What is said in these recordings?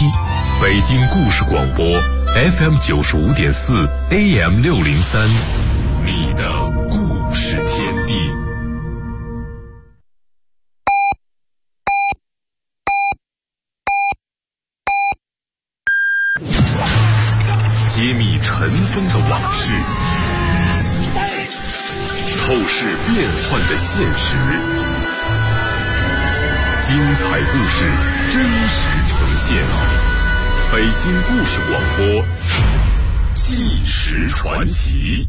期。 北京故事广播 FM 95.4 AM 603，你的故事天地。揭秘尘封的往事，透视变幻的现实，精彩故事真实呈现。北京故事广播，纪实传奇。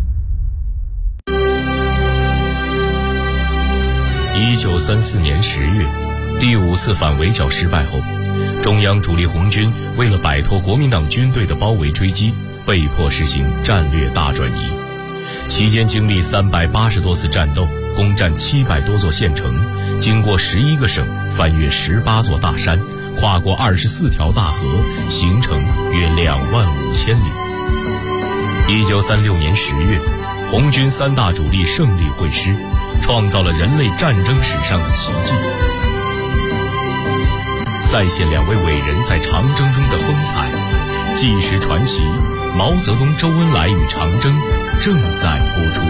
1934年10月，第5次反围剿失败后，中央主力红军为了摆脱国民党军队的包围追击，被迫实行战略大转移。期间经历380多次战斗，攻占700多座县城，经过11个省，翻越18座大山，跨过24条大河，行程约25000里。1936年10月，红军3大主力胜利会师，创造了人类战争史上的奇迹。再现2位伟人在长征中的风采，纪实传奇毛泽东、周恩来与长征正在播出。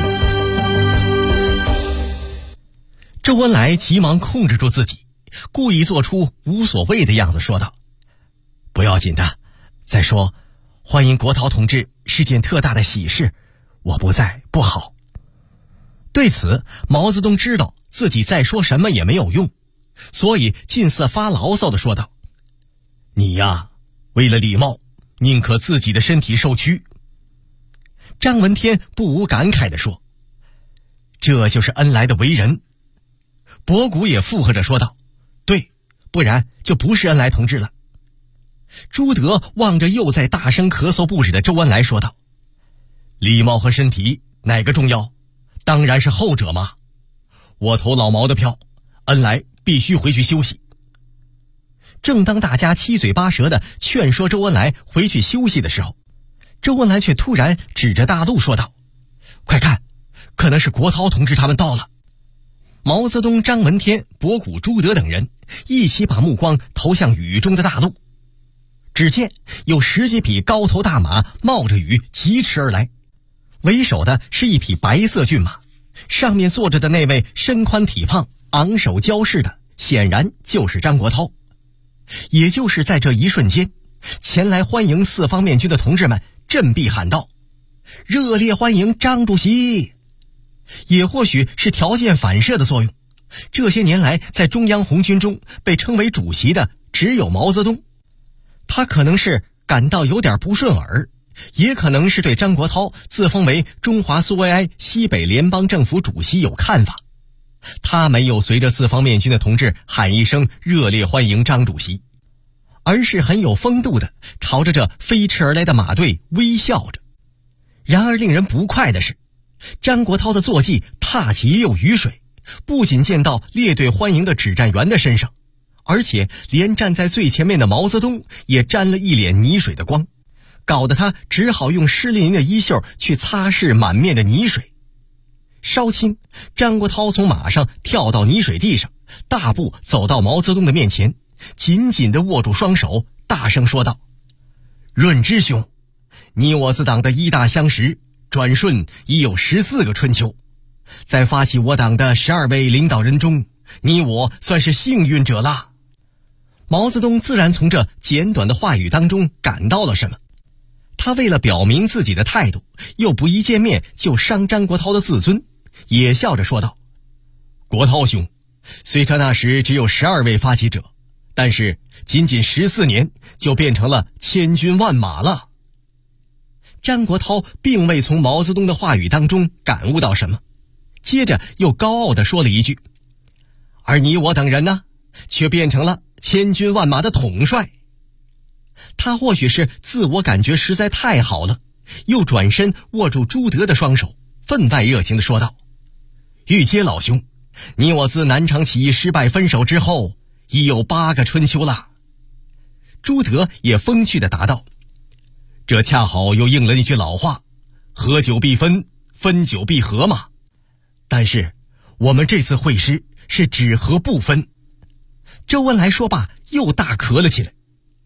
周恩来急忙控制住自己，故意做出无所谓的样子，说道：“不要紧的，再说欢迎国焘同志是件特大的喜事，我不在不好。”对此，毛泽东知道自己再说什么也没有用，所以近似发牢骚地说道：“你呀，为了礼貌，宁可自己的身体受屈。”张闻天不无感慨地说：“这就是恩来的为人。”博古也附和着说道：“对，不然就不是恩来同志了。”朱德望着又在大声咳嗽不止的周恩来说道：“礼貌和身体哪个重要？当然是后者嘛。我投老毛的票，恩来必须回去休息。”正当大家七嘴八舌的劝说周恩来回去休息的时候，周恩来却突然指着大路说道：“快看，可能是国焘同志他们到了。”毛泽东、张闻天、博古、朱德等人一起把目光投向雨中的大路。只见有10几匹高头大马冒着雨疾驰而来，为首的是一匹白色骏马，上面坐着的那位身宽体胖、昂首骄势的，显然就是张国焘。也就是在这一瞬间，前来欢迎四方面军的同志们振臂喊道：“热烈欢迎张主席！”也或许是条件反射的作用，这些年来在中央红军中被称为主席的只有毛泽东。他可能是感到有点不顺耳，也可能是对张国焘自封为中华苏维埃西北联邦政府主席有看法。他没有随着四方面军的同志喊一声热烈欢迎张主席，而是很有风度的朝着这飞驰而来的马队微笑着。然而令人不快的是，张国焘的坐骑踏起也有雨水，不仅溅到列队欢迎的指战员的身上，而且连站在最前面的毛泽东也沾了一脸泥水的光，搞得他只好用湿淋淋的衣袖去擦拭满面的泥水。稍顷，张国焘从马上跳到泥水地上，大步走到毛泽东的面前，紧紧地握住双手，大声说道：“润之兄，你我自党的一大相识，转瞬已有14个春秋，在发起我党的12位领导人中，你我算是幸运者啦。”毛泽东自然从这简短的话语当中感到了什么，他为了表明自己的态度，又不一见面就伤张国焘的自尊，也笑着说道：“国焘兄，虽说那时只有12位发起者，但是仅仅14年就变成了千军万马了。”张国焘并未从毛泽东的话语当中感悟到什么，接着又高傲地说了一句：“而你我等人呢，却变成了千军万马的统帅。”他或许是自我感觉实在太好了，又转身握住朱德的双手，分外热情地说道：“玉阶老兄，你我自南昌起义失败分手之后，已有8个春秋了。”朱德也风趣地答道：“这恰好又应了那句老话，合久必分，分久必合嘛。但是我们这次会师是只合不分。”周恩来说罢又大咳了起来。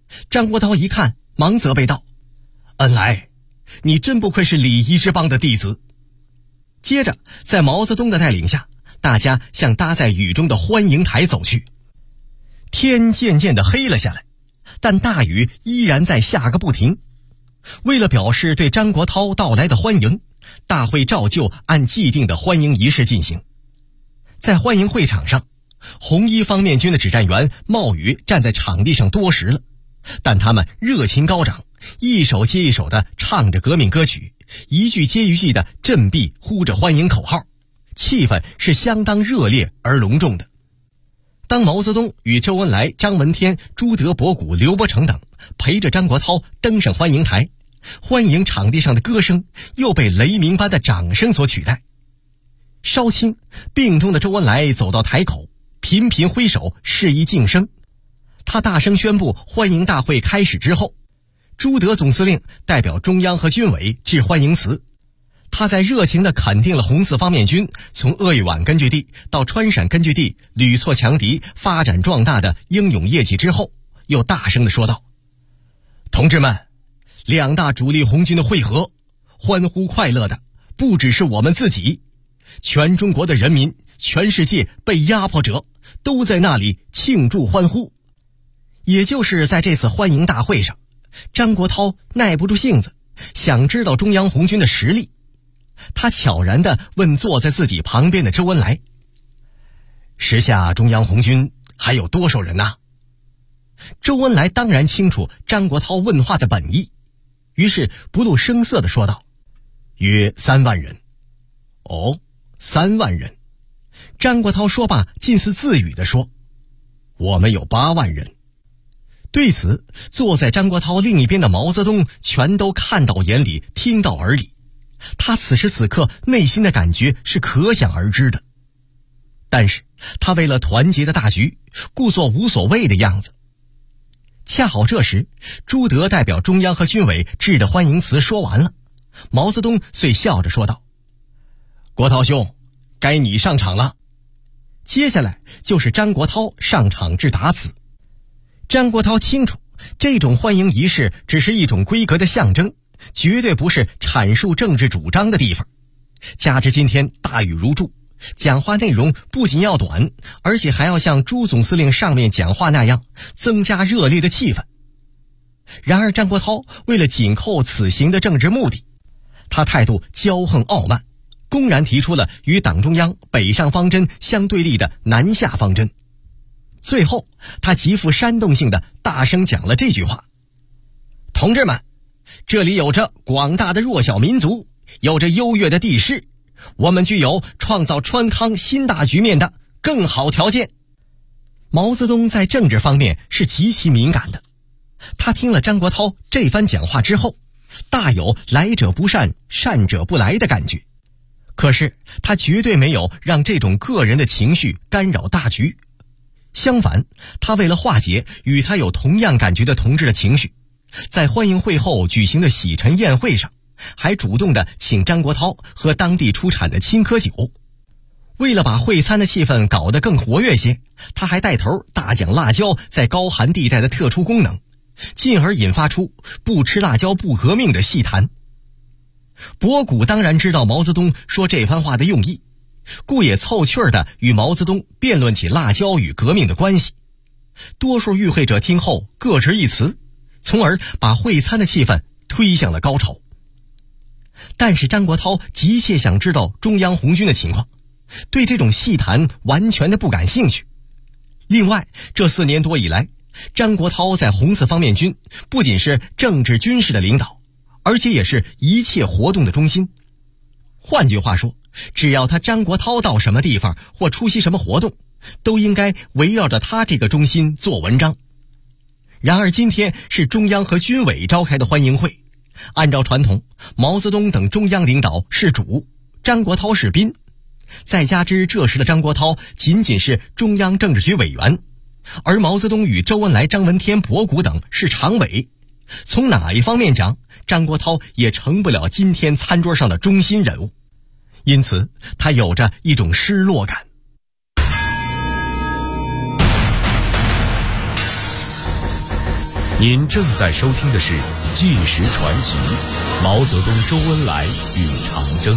张国焘一看，忙责备道：“恩来，你真不愧是礼仪之邦的弟子。”接着在毛泽东的带领下，大家向搭在雨中的欢迎台走去。天渐渐地黑了下来，但大雨依然在下个不停。为了表示对张国焘到来的欢迎，大会照旧按既定的欢迎仪式进行。在欢迎会场上，红一方面军的指战员冒雨站在场地上多时了，但他们热情高涨，一首接一首地唱着革命歌曲，一句接一句地振臂呼着欢迎口号，气氛是相当热烈而隆重的。当毛泽东与周恩来、张闻天、朱德、博古、刘伯承等陪着张国焘登上欢迎台，欢迎场地上的歌声又被雷鸣般的掌声所取代。稍轻，病中的周恩来走到台口，频频挥手示意静声。他大声宣布欢迎大会开始之后，朱德总司令代表中央和军委致欢迎词。他在热情地肯定了红四方面军从鄂豫皖根据地到川陕根据地屡挫强敌、发展壮大的英勇业绩之后，又大声地说道：“同志们，两大主力红军的会合，欢呼快乐的不只是我们自己，全中国的人民，全世界被压迫者都在那里庆祝欢呼。”也就是在这次欢迎大会上，张国焘耐不住性子，想知道中央红军的实力。他悄然地问坐在自己旁边的周恩来：“时下中央红军还有多少人啊？”周恩来当然清楚张国焘问话的本意，于是不露声色地说道：“约3万人。”“哦，3万人。”张国焘说罢，近似自语地说：“我们有8万人。”对此，坐在张国焘另一边的毛泽东全都看到眼里，听到耳里。他此时此刻内心的感觉是可想而知的，但是他为了团结的大局，故作无所谓的样子。恰好这时，朱德代表中央和军委致的欢迎词说完了，毛泽东遂笑着说道：“国焘兄，该你上场了。”接下来就是张国焘上场致答词。张国焘清楚，这种欢迎仪式只是一种规格的象征，绝对不是阐述政治主张的地方。加之今天大雨如注，讲话内容不仅要短，而且还要像朱总司令上面讲话那样增加热烈的气氛。然而张国焘为了紧扣此行的政治目的，他态度骄横傲慢，公然提出了与党中央北上方针相对立的南下方针。最后他极富煽动性的大声讲了这句话：“同志们，这里有着广大的弱小民族，有着优越的地势，我们具有创造川康新大局面的更好条件。”毛泽东在政治方面是极其敏感的，他听了张国焘这番讲话之后，大有来者不善，善者不来的感觉。可是他绝对没有让这种个人的情绪干扰大局，相反，他为了化解与他有同样感觉的同志的情绪，在欢迎会后举行的洗尘宴会上，还主动地请张国焘喝当地出产的青稞酒。为了把会餐的气氛搞得更活跃些，他还带头大讲辣椒在高寒地带的特殊功能，进而引发出不吃辣椒不革命的戏谈。博古当然知道毛泽东说这番话的用意，故也凑趣儿地与毛泽东辩论起辣椒与革命的关系。多数与会者听后各执一词，从而把会餐的气氛推向了高潮。但是张国焘急切想知道中央红军的情况，对这种戏谈完全的不感兴趣。另外，这4年多以来，张国焘在红四方面军不仅是政治军事的领导，而且也是一切活动的中心。换句话说，只要他张国焘到什么地方或出席什么活动，都应该围绕着他这个中心做文章。然而今天是中央和军委召开的欢迎会，按照传统，毛泽东等中央领导是主，张国焘是宾，再加之这时的张国焘仅仅是中央政治局委员，而毛泽东与周恩来、张闻天、博古等是常委，从哪一方面讲，张国焘也成不了今天餐桌上的中心人物，因此他有着一种失落感。 您正在收听的是《纪实传奇》，毛泽东、周恩来与长征。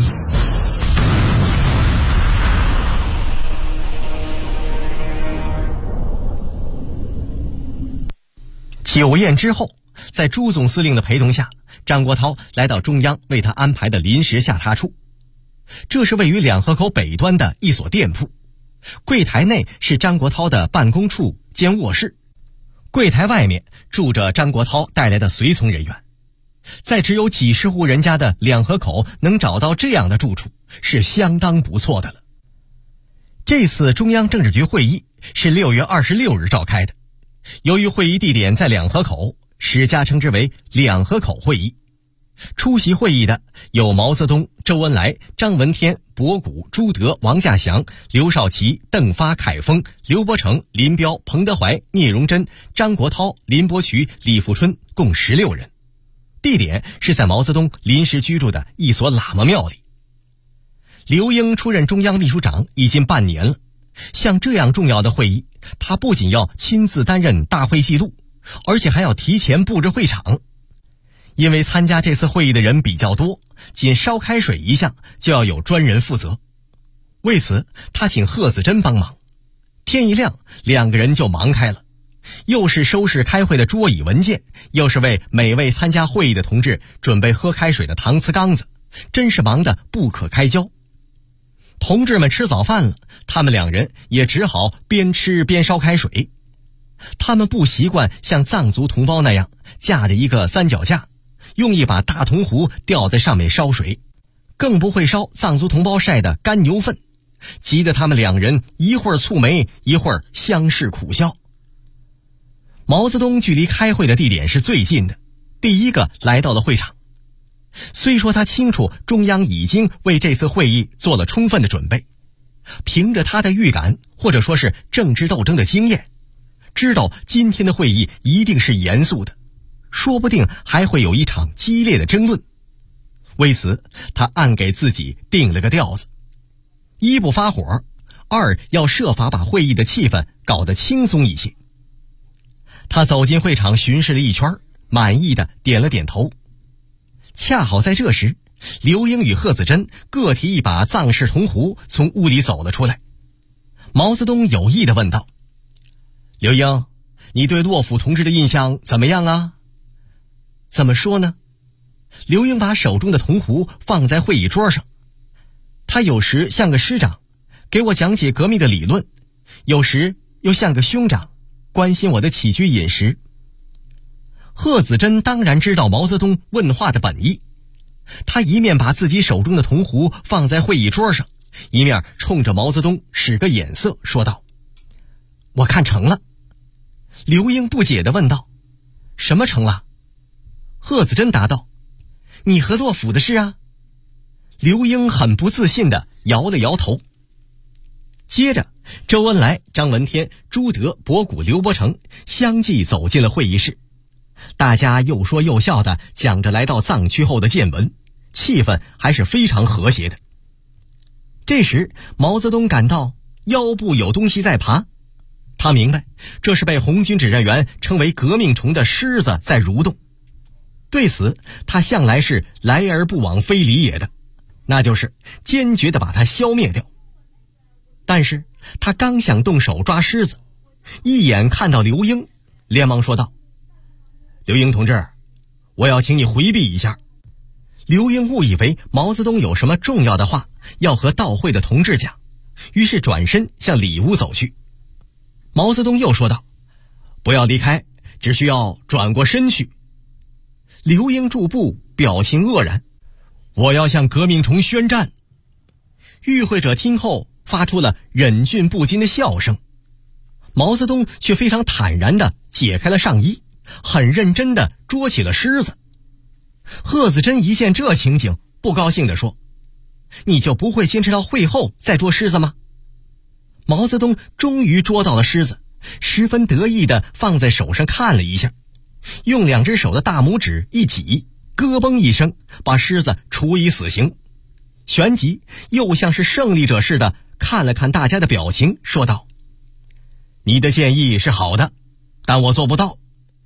酒宴之后，在朱总司令的陪同下，张国焘来到中央为他安排的临时下榻处。这是位于两河口北端的一所店铺，柜台内是张国焘的办公处兼卧室，柜台外面住着张国焘带来的随从人员。在只有几十户人家的两河口能找到这样的住处，是相当不错的了。这次中央政治局会议是6月26日召开的，由于会议地点在两河口，史家称之为两河口会议。出席会议的有毛泽东、周恩来、张闻天、博古、朱德、王稼祥、刘少奇、邓发、凯丰、刘伯承、林彪、彭德怀、聂荣臻、张国焘、林伯渠、李富春，共16人。地点是在毛泽东临时居住的一所喇嘛庙里。刘英出任中央秘书长已经半年了，像这样重要的会议，他不仅要亲自担任大会记录，而且还要提前布置会场。因为参加这次会议的人比较多，仅烧开水一项就要有专人负责。为此，他请贺子珍帮忙。天一亮，两个人就忙开了，又是收拾开会的桌椅文件，又是为每位参加会议的同志准备喝开水的搪瓷缸子，真是忙得不可开交。同志们吃早饭了，他们两人也只好边吃边烧开水。他们不习惯像藏族同胞那样架着一个三脚架，用一把大铜壶吊在上面烧水，更不会烧藏族同胞晒的干牛粪，急得他们两人一会儿蹙眉，一会儿相视苦笑。毛泽东距离开会的地点是最近的，第一个来到了会场。虽说他清楚中央已经为这次会议做了充分的准备，凭着他的预感，或者说是政治斗争的经验，知道今天的会议一定是严肃的，说不定还会有一场激烈的争论。为此，他暗给自己定了个调子：一不发火，二要设法把会议的气氛搞得轻松一些。他走进会场巡视了一圈，满意的点了点头。恰好在这时，刘英与贺子珍各提一把藏式铜壶从屋里走了出来。毛泽东有意地问道：刘英，你对骆甫同志的印象怎么样啊？怎么说呢？刘英把手中的铜壶放在会议桌上。他有时像个师长，给我讲解革命的理论，有时又像个兄长，关心我的起居饮食。贺子珍当然知道毛泽东问话的本意，他一面把自己手中的铜壶放在会议桌上，一面冲着毛泽东使个眼色，说道：我看成了。刘英不解地问道：什么成了？贺子珍答道：你和骆甫的事啊。刘英很不自信地摇了摇头。接着，周恩来、张闻天、朱德、博古、刘伯承相继走进了会议室。大家又说又笑地讲着来到藏区后的见闻，气氛还是非常和谐的。这时，毛泽东感到腰部有东西在爬，他明白这是被红军指战员称为革命虫的虱子在蠕动。对此，他向来是来而不往非礼也的，那就是坚决地把它消灭掉。但是他刚想动手抓虱子，一眼看到刘英，连忙说道：刘英同志，我要请你回避一下。刘英误以为毛泽东有什么重要的话要和到会的同志讲，于是转身向里屋走去。毛泽东又说道：不要离开，只需要转过身去。刘英驻步，表情愕然：我要向革命虫宣战。与会者听后发出了忍俊不禁的笑声。毛泽东却非常坦然地解开了上衣，很认真地捉起了虱子。贺子珍一见这情景，不高兴地说：你就不会坚持到会后再捉虱子吗？毛泽东终于捉到了虱子，十分得意地放在手上看了一下，用两只手的大拇指一挤，咯嘣一声，把虱子处以死刑。旋即又像是胜利者似的看了看大家的表情，说道：你的建议是好的，但我做不到。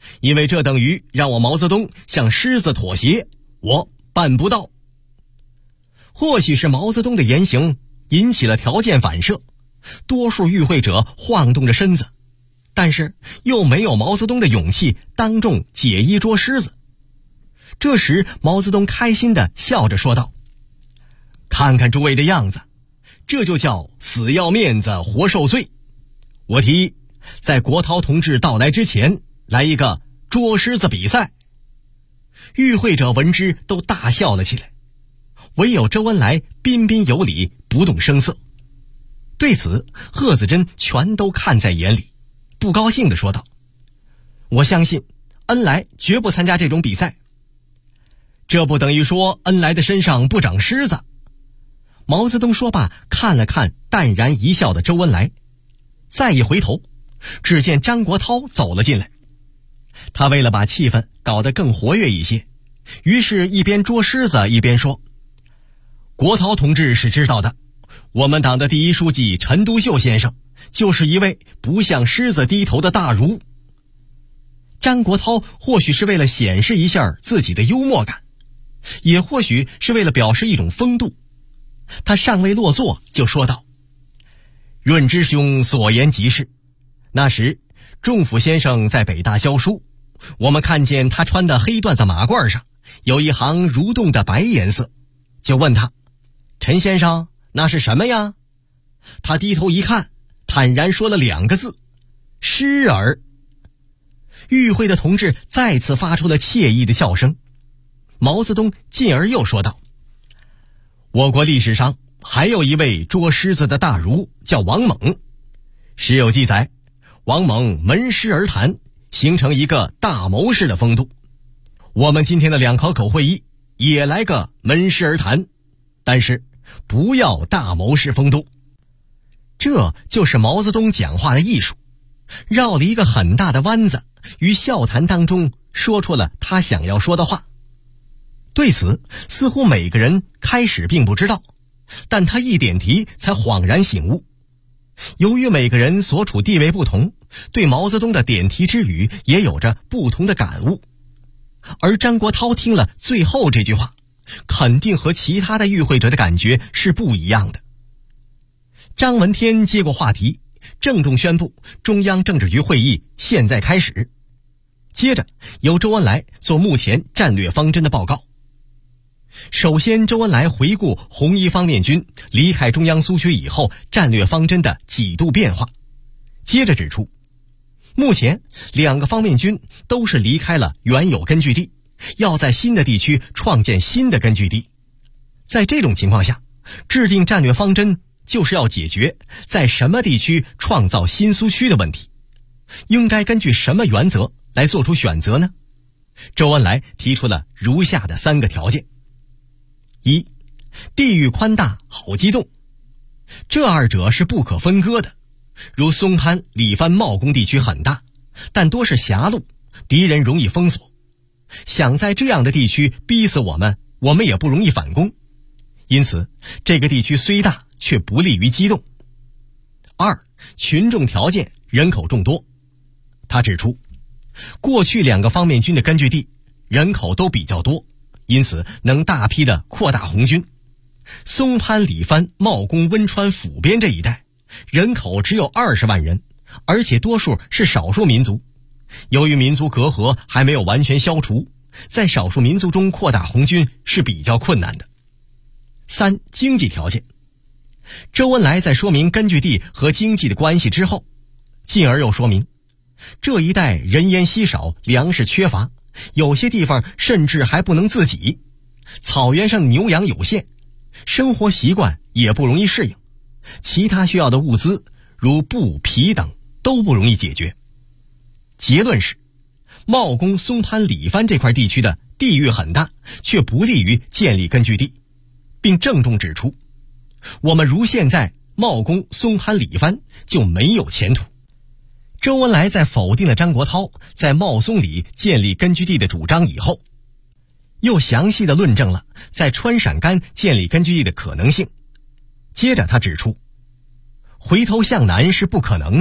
因为这等于让我毛泽东向狮子妥协，我办不到。或许是毛泽东的言行引起了条件反射，多数与会者晃动着身子，但是又没有毛泽东的勇气当众解衣捉狮子。这时毛泽东开心地笑着说道：看看诸位的样子，这就叫死要面子活受罪。我提议在国焘同志到来之前来一个捉狮子比赛。与会者闻之都大笑了起来，唯有周恩来彬彬有礼，不动声色。对此贺子珍全都看在眼里，不高兴地说道：我相信恩来绝不参加这种比赛。这不等于说恩来的身上不长虱子。毛泽东说罢，看了看淡然一笑的周恩来，再一回头，只见张国焘走了进来。他为了把气氛搞得更活跃一些，于是一边捉狮子一边说：国焘同志是知道的，我们党的第一书记陈独秀先生就是一位不向狮子低头的大儒。张国焘或许是为了显示一下自己的幽默感，也或许是为了表示一种风度，他尚未落座就说道：润之兄所言极是，那时仲甫先生在北大教书，我们看见他穿的黑缎子马褂上有一行蠕动的白颜色，就问他：陈先生，那是什么呀？他低头一看，坦然说了2个字：狮儿。与会的同志再次发出了惬意的笑声。毛泽东进而又说道：我国历史上还有一位捉狮子的大儒，叫王猛。史有记载，王猛门狮而谈，形成一个大谋士的风度。我们今天的2考口会议也来个门狮而谈，但是不要大谋士风度。这就是毛泽东讲话的艺术，绕了一个很大的弯子，于笑谈当中说出了他想要说的话。对此似乎每个人开始并不知道，但他一点题才恍然醒悟。由于每个人所处地位不同，对毛泽东的点题之语也有着不同的感悟。而张国焘听了最后这句话，肯定和其他的与会者的感觉是不一样的。张闻天接过话题，郑重宣布中央政治局会议现在开始。接着由周恩来做目前战略方针的报告。首先，周恩来回顾红一方面军离开中央苏区以后战略方针的几度变化，接着指出，目前2个方面军都是离开了原有根据地，要在新的地区创建新的根据地。在这种情况下，制定战略方针就是要解决在什么地区创造新苏区的问题。应该根据什么原则来做出选择呢？周恩来提出了如下的3个条件：一，地域宽大好机动，这2者是不可分割的。如松潘、里番、茂工地区很大，但多是狭路，敌人容易封锁，想在这样的地区逼死我们也不容易反攻，因此这个地区虽大却不利于机动。2，群众条件人口众多。他指出，过去2个方面军的根据地人口都比较多，因此能大批的扩大红军。松潘、里番、茂工、温川、抚边这一带人口只有20万人，而且多数是少数民族。由于民族隔阂还没有完全消除，在少数民族中扩大红军是比较困难的。3，经济条件。周恩来在说明根据地和经济的关系之后，进而又说明，这一带人烟稀少，粮食缺乏，有些地方甚至还不能自给，草原上牛羊有限，生活习惯也不容易适应，其他需要的物资如布、皮等都不容易解决。结论是，茂工、松潘、里番这块地区的地域很大，却不利于建立根据地，并郑重指出，我们如现在茂工、松潘、里番就没有前途。周恩来在否定了张国焘在茂松里建立根据地的主张以后，又详细地论证了在川陕甘建立根据地的可能性。接着他指出，回头向南是不可能的，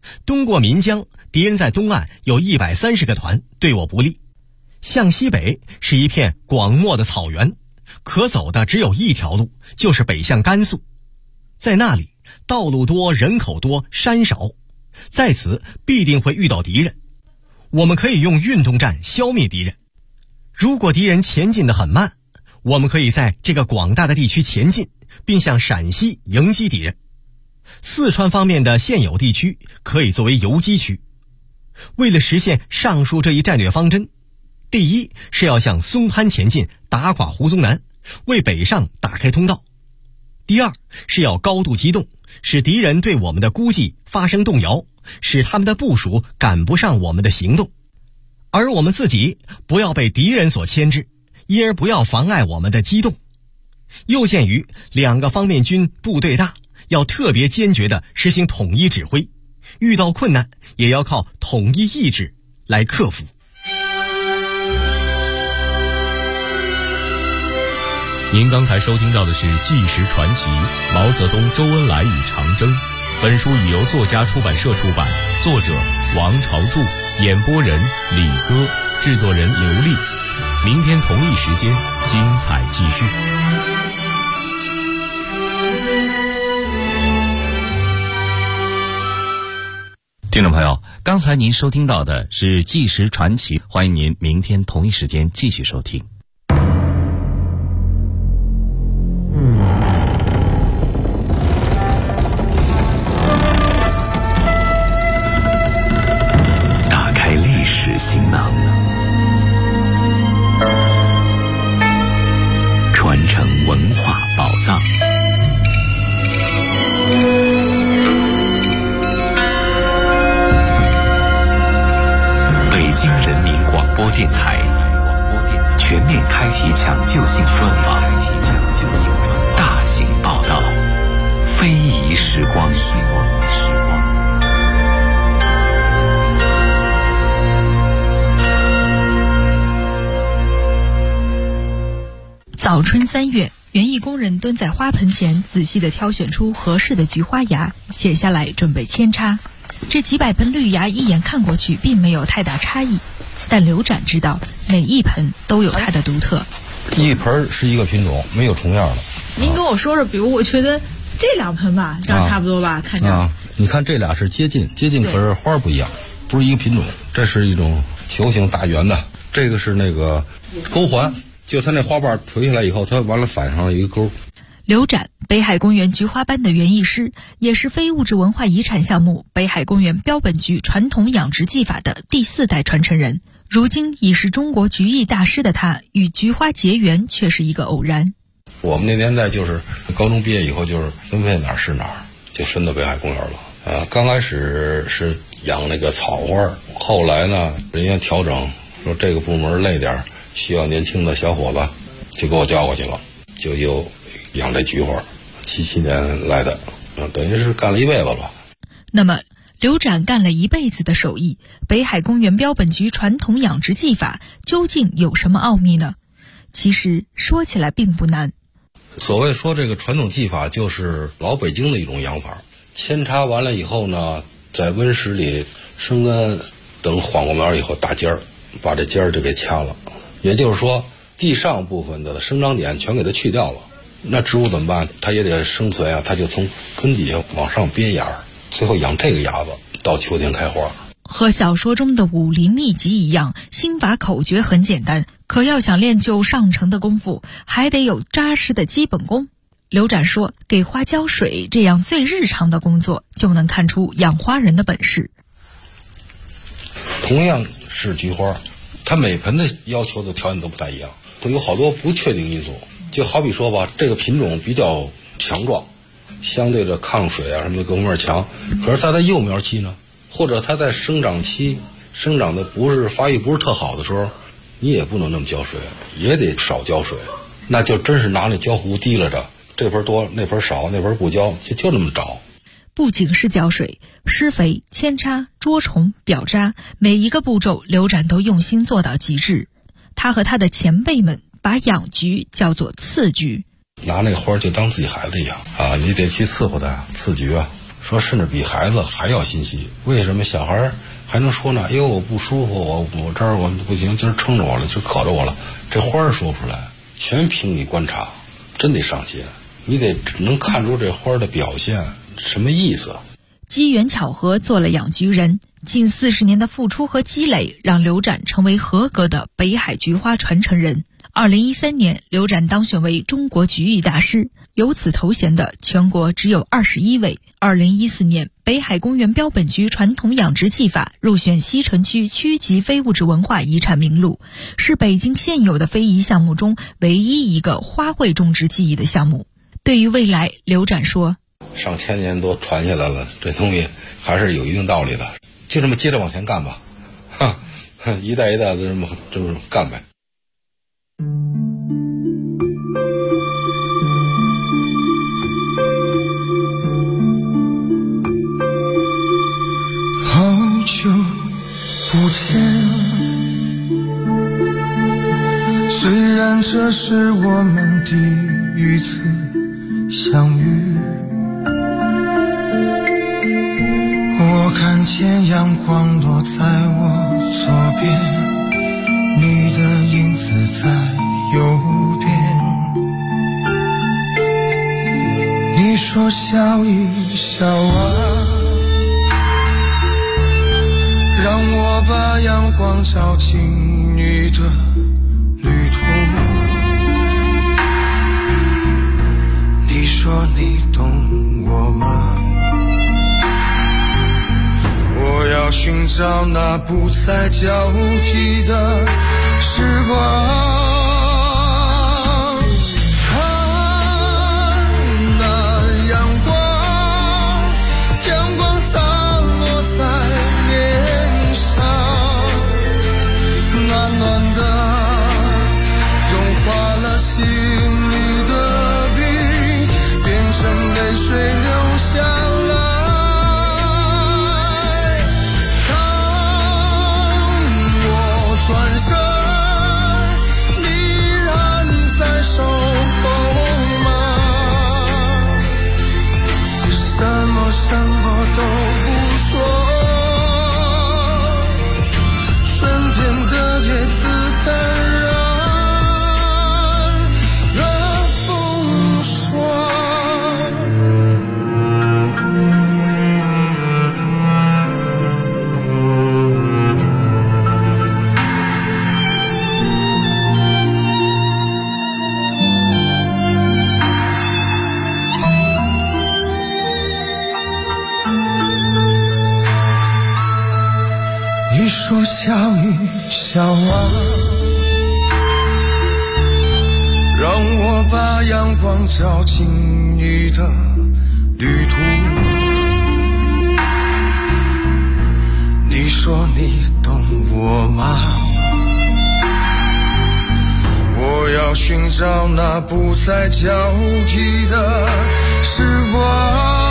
东过岷江，敌人在东岸有130个团，对我不利。向西北是一片广袤的草原，可走的只有一条路，就是北向甘肃。在那里，道路多，人口多，山少，在此必定会遇到敌人。我们可以用运动战消灭敌人。如果敌人前进得很慢，我们可以在这个广大的地区前进，并向陕西迎击敌人。四川方面的现有地区可以作为游击区。为了实现上述这一战略方针，第一是要向松潘前进，打垮胡宗南，为北上打开通道。第二是要高度机动，使敌人对我们的估计发生动摇，使他们的部署赶不上我们的行动。而我们自己不要被敌人所牵制，因而不要妨碍我们的机动。又鉴于两个方面军部队大，要特别坚决地实行统一指挥，遇到困难也要靠统一意志来克服。 您刚才收听到的是《纪实传奇：毛泽东、周恩来与长征》。本书已由作家出版社出版，作者王朝柱，演播人李歌，制作人刘丽。明天同一时间，精彩继续。 听众朋友，刚才您收听到的是《纪实传奇》，欢迎您明天同一时间继续收听。 打开历史行囊，传承文化宝藏。北京人民广播电台全面开启抢救性专访，大型报道，非遗时光。 早春3月，园艺工人蹲在花盆前，仔细地挑选出合适的菊花芽，剪下来准备扦插。这几百盆绿芽一眼看过去并没有太大差异，但刘展知道每一盆都有它的独特。 一盆是一个品种，没有重样的。 您跟我说说，比如我觉得这2盆吧，长差不多吧，看着。 你看这俩是接近，可是花不一样，不是一个品种。这是一种球形大圆的，这个是那个钩环，就它那花瓣垂下来以后，它完了反上了一个钩。 刘展，北海公园菊花班的园艺师，也是非物质文化遗产项目北海公园标本菊传统养殖技法的第4代传承人。如今已是中国菊艺大师的他，与菊花结缘却是一个偶然。 我们那年代就是高中毕业以后，就是分配哪儿是哪儿，就分到北海公园了。刚开始是养那个草花，后来呢，人家调整说这个部门累点，需要年轻的小伙子，就给我调过去了，就又养这菊花，77年来的，等于是干了一辈子了。 那么刘展干了一辈子的手艺，北海公园标本菊传统养殖技法究竟有什么奥秘呢？其实说起来并不难。 所谓说这个传统技法，就是老北京的一种养法。扦插完了以后呢，在温室里生根，等缓过苗以后打尖儿，把这尖儿就给掐了。也就是说，地上部分的生长点全给它去掉了。那植物怎么办？它也得生存啊，它就从根底下往上编芽，最后养这个芽子，到秋天开花。 和小说中的武林秘籍一样，心法口诀很简单，可要想练就上乘的功夫，还得有扎实的基本功。刘展说，给花浇水这样最日常的工作，就能看出养花人的本事。 同样是菊花，它每盆的要求的条件都不太一样，会有好多不确定因素。就好比说吧，这个品种比较强壮，相对的抗水啊什么的各方面强，可是它在幼苗期呢，或者它在生长期生长的发育不是特好的时候，你也不能那么浇水，也得少浇水，那就真是拿那浇壶提了着，这盆多那盆少，那盆不浇，就那么着。 不仅是浇水、施肥、扦插、捉虫、表扎，每一个步骤刘展都用心做到极致。他和他的前辈们把养菊叫做刺菊， 拿那个花就当自己孩子一样啊，你得去伺候它，刺菊啊， 说甚至比孩子还要心细。为什么小孩还能说呢？我不舒服，我这儿我不行，今儿撑着我了，就渴着我了。这花儿说不出来，全凭你观察，真得上心，你得能看出这花的表现什么意思。 机缘巧合做了养菊人，近40年的付出和积累让刘展成为合格的北海菊花传承人。2013年，刘展当选为中国菊艺大师，有此头衔的全国只有21位。2014年，北海公园标本菊传统养殖技法入选西城区区级非物质文化遗产名录，是北京现有的非遗项目中唯一一个花卉种植技艺的项目。对于未来，刘展说， 上千年都传下来了，这东西还是有一定道理的，就这么接着往前干吧，一代一代的这么就是干呗。 好久不见，虽然这是我们第一次相遇，我看见阳光落在我左边，你的影子在右边。你说笑一笑啊，让我把阳光照进你的旅途。你说你懂我吗？我要寻找那不再交替的时光。什么都不说，春天的叶子淡然了风霜。你说笑一笑啊，让我把阳光照进你的旅途。你说你懂我吗？我要寻找那不再交替的时光。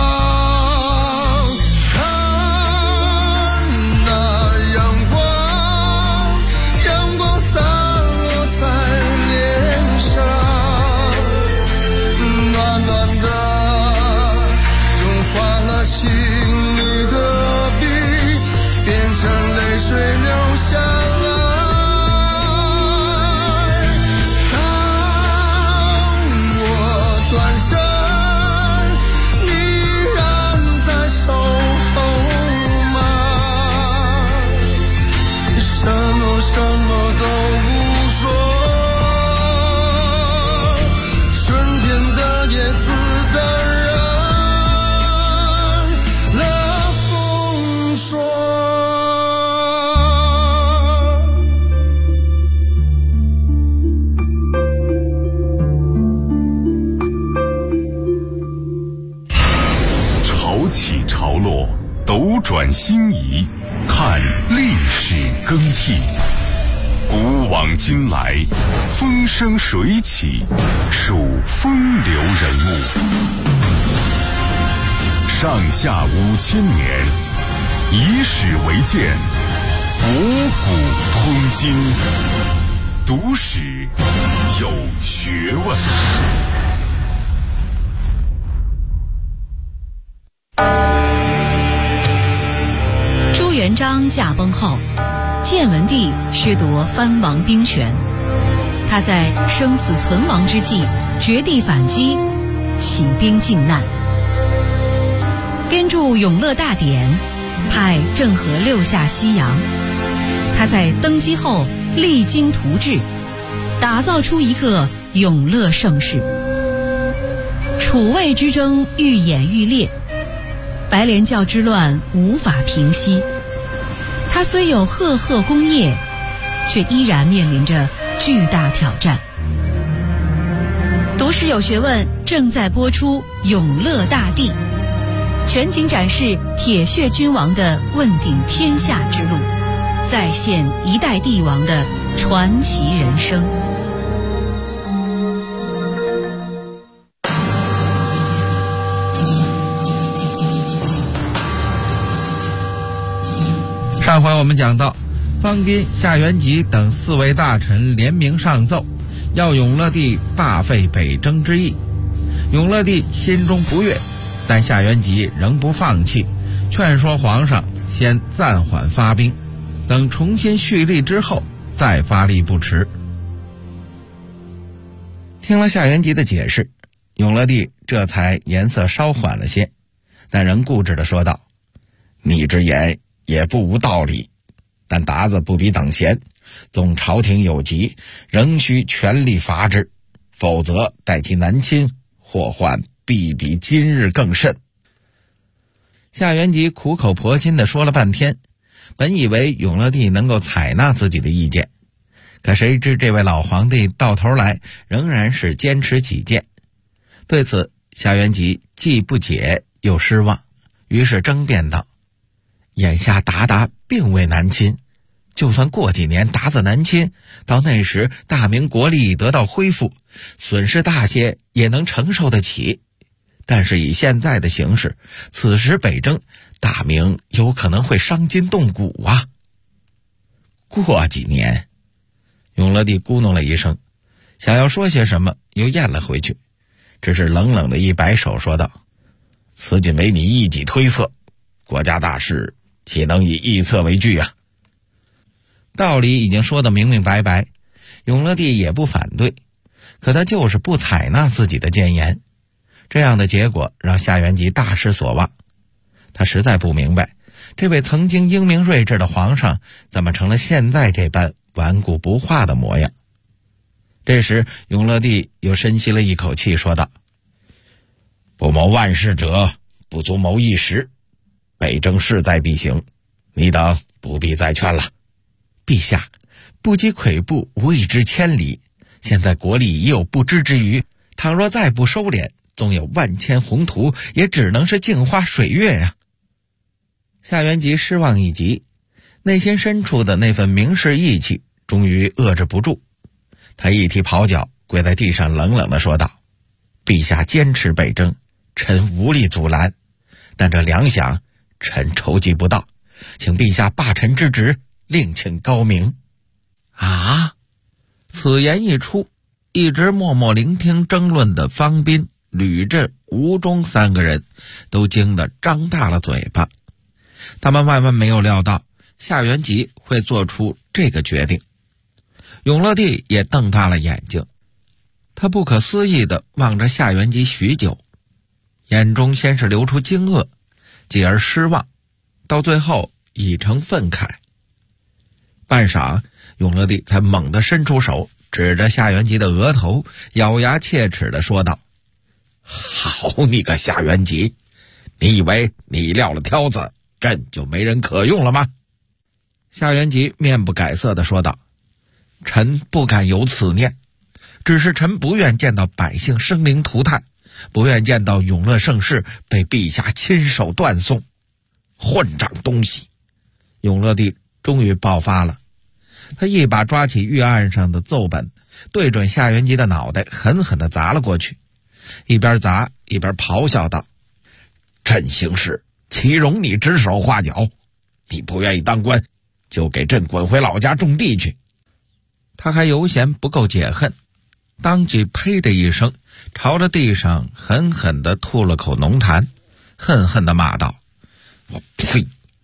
斗转星移，看历史更替，古往今来，风生水起，数风流人物。上下5000年，以史为鉴，博古通今，读史有学问。 元璋驾崩后，建文帝削夺藩王兵权，他在生死存亡之际绝地反击，起兵靖难。编著《永乐大典》，派郑和六下西洋。他在登基后励精图治，打造出一个永乐盛世。楚魏之争愈演愈烈，白莲教之乱无法平息。他虽有赫赫功业，却依然面临着巨大挑战。读史有学问正在播出《永乐大帝》，全景展示铁血君王的问鼎天下之路，再现一代帝王的传奇人生。 上回我们讲到，方斌、夏元吉等4位大臣联名上奏，要永乐帝罢废北征之意。永乐帝心中不悦，但夏元吉仍不放弃，劝说皇上先暂缓发兵，等重新蓄力之后再发力不迟。听了夏元吉的解释，永乐帝这才颜色稍缓了些，但仍固执地说道：“你之言也不无道理，但鞑子不比等闲，纵朝廷有急，仍需全力伐之，否则待其南侵，祸患必比今日更甚。”夏元吉苦口婆心地说了半天，本以为永乐帝能够采纳自己的意见，可谁知这位老皇帝到头来仍然是坚持己见。对此，夏元吉既不解又失望，于是争辩道：“眼下鞑并未南侵，就算过几年鞑子南侵，到那时大明国力得到恢复，损失大些也能承受得起。但是以现在的形势，此时北征，大明有可能会伤筋动骨啊。”过几年，永乐帝咕哝了一声，想要说些什么，又咽了回去，只是冷冷的一摆手说道：“此仅为你一己推测，国家大事岂能以臆测为据啊？”道理已经说得明明白白，永乐帝也不反对，可他就是不采纳自己的谏言。这样的结果让夏元吉大失所望，他实在不明白，这位曾经英明睿智的皇上怎么成了现在这般顽固不化的模样。这时永乐帝又深吸了一口气说道：“不谋万事者，不足谋一时，北征势在必行，你等不必再劝了。陛下，不积跬步，无以至千里，现在国力已有不支之虞，倘若再不收敛，纵有万千宏图，也只能是镜花水月呀。”夏元吉失望一极，内心深处的那份明士义气终于遏制不住，他一踢袍角，跪在地上冷冷地说道：“陛下坚持北征，臣无力阻拦，但这粮饷臣筹集不到，请陛下罢臣之职，另请高明。”啊！此言一出，一直默默聆听争论的方斌、吕震、吴忠3个人都惊得张大了嘴巴。他们万万没有料到夏元吉会做出这个决定。永乐帝也瞪大了眼睛，他不可思议地望着夏元吉许久，眼中先是流出惊愕，继而失望，到最后已成愤慨。半晌，永乐帝才猛地伸出手，指着夏元吉的额头，咬牙切齿地说道：“好你个夏元吉，你以为你撂了挑子，朕就没人可用了吗？”夏元吉面不改色地说道：“臣不敢有此念，只是臣不愿见到百姓生灵涂炭，不愿见到永乐盛世被陛下亲手断送。混账东西！”永乐帝终于爆发了，他一把抓起御案上的奏本，对准夏元吉的脑袋狠狠地砸了过去，一边砸一边咆哮道：“朕行事岂容你指手画脚？你不愿意当官，就给朕滚回老家种地去！”他还犹嫌不够解恨，当即呸的一声，朝着地上狠狠地吐了口浓痰，恨恨地骂道：“我呸！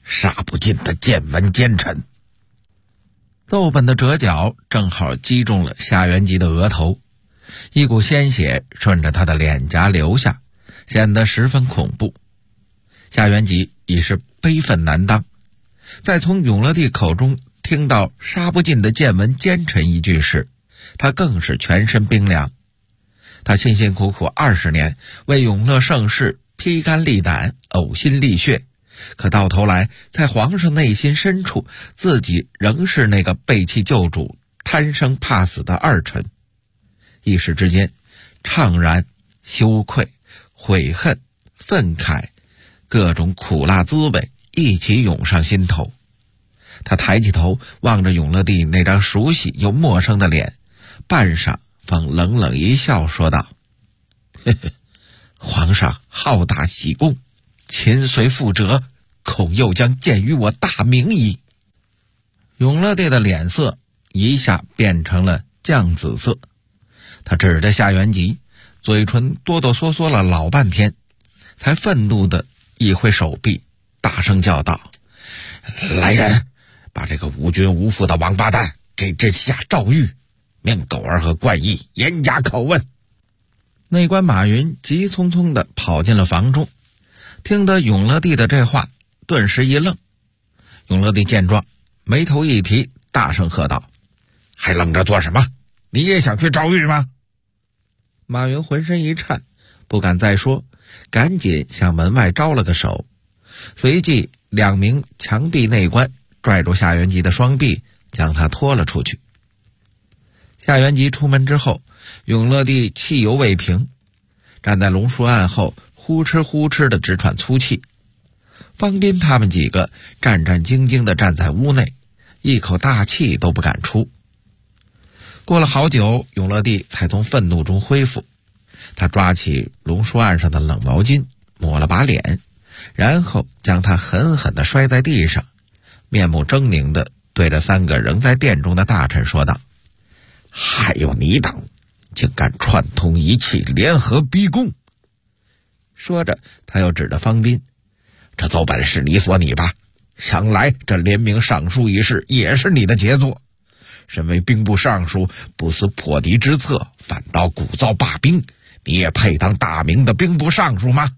杀不尽的见闻奸臣。奏本的折角正好击中了夏元吉的额头，一股鲜血顺着他的脸颊流下，显得十分恐怖。夏元吉已是悲愤难当，在从永乐帝口中听到杀不尽的见闻奸臣一句时，他更是全身冰凉。他辛辛苦苦20年为永乐盛世披肝沥胆呕心沥血，可到头来在皇上内心深处，自己仍是那个背弃救主贪生怕死的二臣。一时之间，怅然、羞愧、悔恨、愤慨，各种苦辣滋味一起涌上心头。他抬起头望着永乐帝那张熟悉又陌生的脸，半晌方冷冷一笑说道：呵呵，皇上好大喜功，秦虽覆辙，恐又将鉴于我大名矣。永乐帝的脸色一下变成了酱紫色，他指着夏元吉，嘴唇哆哆嗦嗦了老半天，才愤怒地一挥手臂，大声叫道：来人，把这个无君无父的王八蛋给朕下诏狱，命狗儿和冠义严加拷问。内官马云急匆匆地跑进了房中，听得永乐帝的这话，顿时一愣。永乐帝见状，眉头一提，大声喝道：还愣着做什么？你也想去诏狱吗？马云浑身一颤，不敢再说，赶紧向门外招了个手。随即2名墙壁内官拽住夏元吉的双臂，将他拖了出去。夏元吉出门之后，永乐帝气犹未平，站在龙书案后呼哧呼哧的直喘粗气。方斌他们几个战战兢兢地站在屋内，一口大气都不敢出。过了好久，永乐帝才从愤怒中恢复，他抓起龙书案上的冷毛巾抹了把脸，然后将他狠狠地摔在地上，面目狰狞地对着3个仍在殿中的大臣说道：还有你等竟敢串通一气，联合逼宫。说着他又指着方斌：这奏本是你所拟吧？想来这联名上书一事也是你的杰作。身为兵部尚书，不思破敌之策，反倒鼓噪罢兵，你也配当大明的兵部尚书吗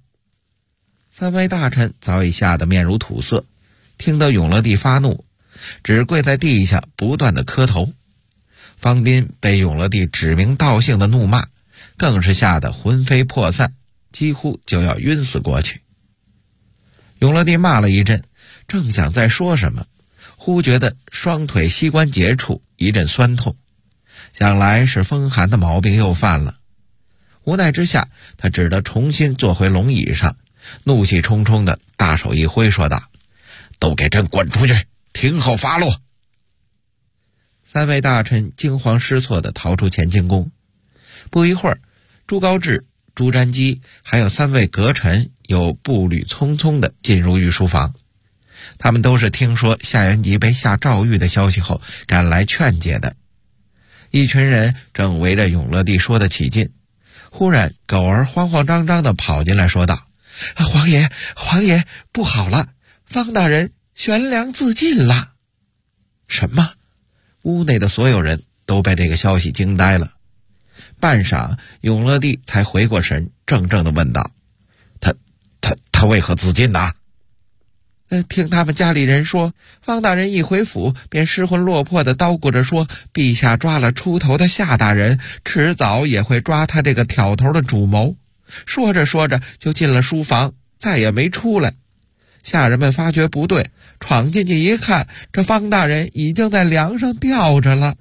？3位大臣早已吓得面如土色，听到永乐帝发怒，只跪在地下不断的磕头。方斌被永乐帝指名道姓的怒骂，更是吓得魂飞魄散，几乎就要晕死过去。永乐帝骂了一阵，正想再说什么，忽觉得双腿膝关节处一阵酸痛，想来是风寒的毛病又犯了。无奈之下，他只得重新坐回龙椅上，怒气冲冲的大手一挥说道：都给朕滚出去，听候发落。3位大臣惊慌失措地逃出乾清宫。不一会儿，朱高炽、朱瞻基还有3位阁臣又步履匆匆地进入御书房。他们都是听说夏元吉被下诏狱的消息后赶来劝解的。一群人正围着永乐帝说得起劲，忽然狗儿慌慌张张地跑进来说道：皇爷，不好了，方大人悬梁自尽了。什么？屋内的所有人都被这个消息惊呆了。半晌，永乐帝才回过神，怔怔地问道：他为何自尽呢？听他们家里人说，方大人一回府便失魂落魄地叨咕着说，陛下抓了出头的夏大人，迟早也会抓他这个挑头的主谋。说着说着就进了书房，再也没出来。下人们发觉不对，闯进去一看，这方大人已经在梁上吊着了。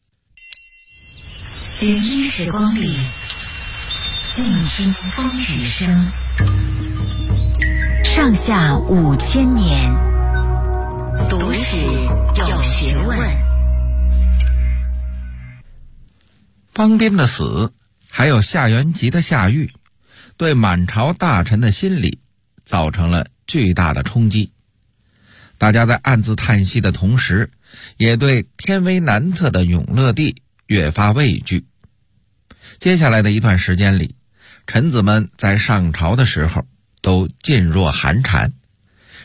灵异时光里，静听风雨声。上下5000年，读史有学问。 方斌的死，还有夏元吉的下狱，对满朝大臣的心理造成了巨大的冲击。大家在暗自叹息的同时，也对天威难测的永乐帝越发畏惧。接下来的一段时间里，臣子们在上朝的时候都噤若寒蝉，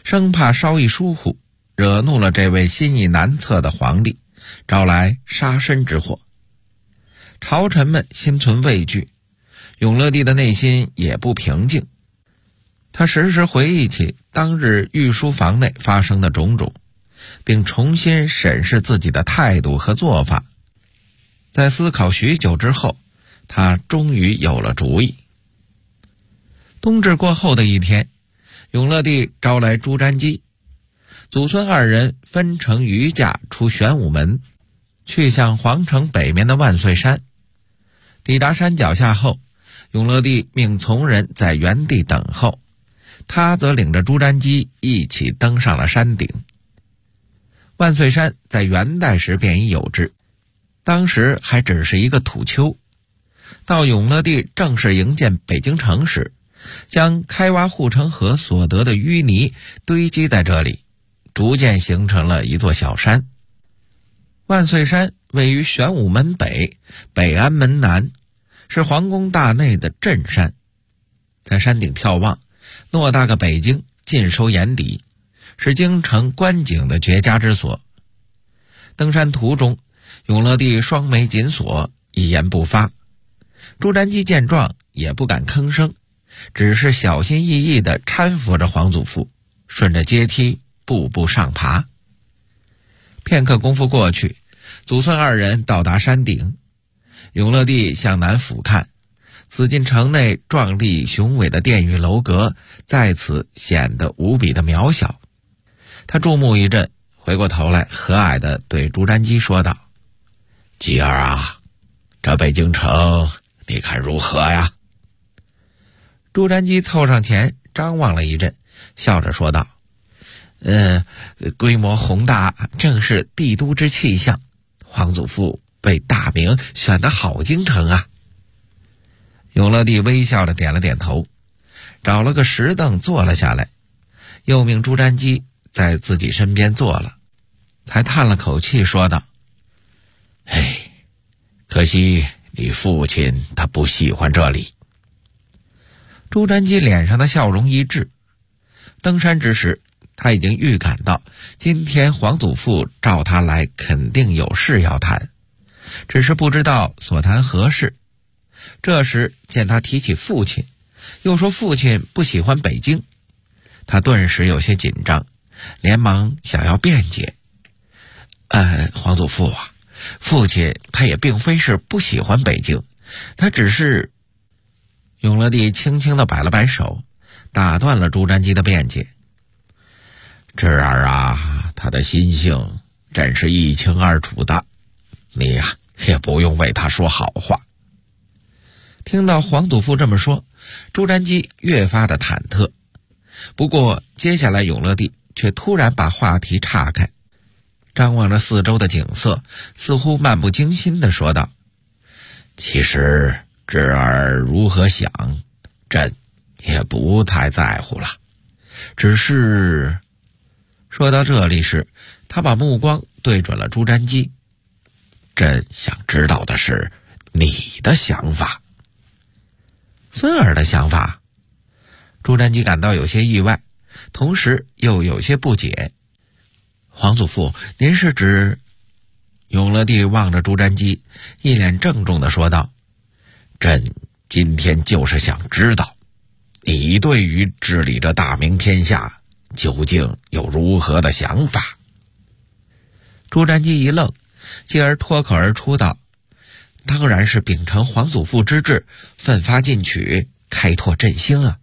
生怕稍一疏忽惹怒了这位心意难测的皇帝，招来杀身之祸。朝臣们心存畏惧，永乐帝的内心也不平静。他时时回忆起当日御书房内发生的种种，并重新审视自己的态度和做法。在思考许久之后，他终于有了主意。冬至过后的一天，永乐帝招来朱瞻基、祖孙二人分乘御驾出玄武门，去向皇城北面的万岁山。抵达山脚下后，永乐帝命从人在原地等候，他则领着朱瞻基一起登上了山顶。万岁山在元代时便已有之，当时还只是一个土丘。到永乐帝正式营建北京城时，将开挖护城河所得的淤泥堆积在这里，逐渐形成了一座小山。万岁山位于玄武门北、北安门南，是皇宫大内的镇山。在山顶眺望，偌大个北京尽收眼底，是京城观景的绝佳之所。登山途中，永乐帝双眉紧锁，一言不发。朱瞻基见状也不敢吭声，只是小心翼翼地搀扶着皇祖父，顺着阶梯步步上爬。片刻功夫过去，祖孙二人到达山顶。永乐帝向南俯瞰，紫禁城内壮丽雄伟的殿宇楼阁在此显得无比的渺小。他注目一阵，回过头来和蔼地对朱瞻基说道：“基儿啊，这北京城你看如何呀？”朱瞻基凑上前张望了一阵，笑着说道：“规模宏大，正是帝都之气象。皇祖父为大明选的好京城啊。”永乐帝微笑着点了点头，找了个石凳坐了下来，又命朱瞻基在自己身边坐了，才叹了口气说道：“可惜你父亲他不喜欢这里。”朱瞻基脸上的笑容一滞。登山之时，他已经预感到今天皇祖父召他来肯定有事要谈，只是不知道所谈何事。这时见他提起父亲，又说父亲不喜欢北京，他顿时有些紧张，连忙想要辩解：“皇祖父啊，父亲他也并非是不喜欢北京，他只是……”永乐帝轻轻地摆了摆手，打断了朱瞻基的辩解：“侄儿啊，他的心性真是一清二楚的，你呀，也不用为他说好话。”听到皇祖父这么说，朱瞻基越发的忐忑。不过接下来永乐帝却突然把话题岔开，张望着四周的景色，似乎漫不经心地说道：“其实侄儿如何想，朕也不太在乎了。只是……”说到这里时，他把目光对准了朱瞻基：“朕想知道的是你的想法。”孙儿的想法？朱瞻基感到有些意外，同时又有些不解。“皇祖父，您是指……”永乐帝望着朱瞻基，一脸郑重地说道：“朕今天就是想知道，你对于治理这大明天下究竟有如何的想法？”朱瞻基一愣，继而脱口而出道：“当然是秉承皇祖父之志，奋发进取，开拓振兴啊！”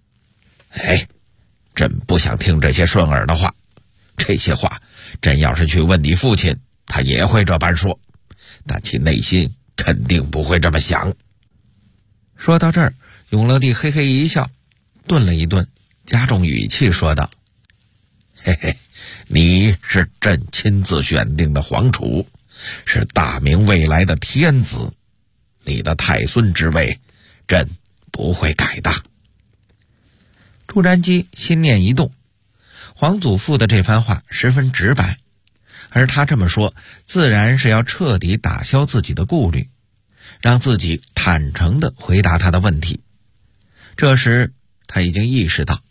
朕不想听这些顺耳的话，这些话朕要是去问你父亲，他也会这般说，但其内心肯定不会这么想。说到这儿，永乐帝嘿嘿一笑，顿了一顿，加重语气说道：“你是朕亲自选定的皇储，是大明未来的天子，你的太孙之位，朕不会改的。”朱瞻基心念一动，皇祖父的这番话十分直白，而他这么说，自然是要彻底打消自己的顾虑，让自己坦诚地回答他的问题。这时他已经意识到，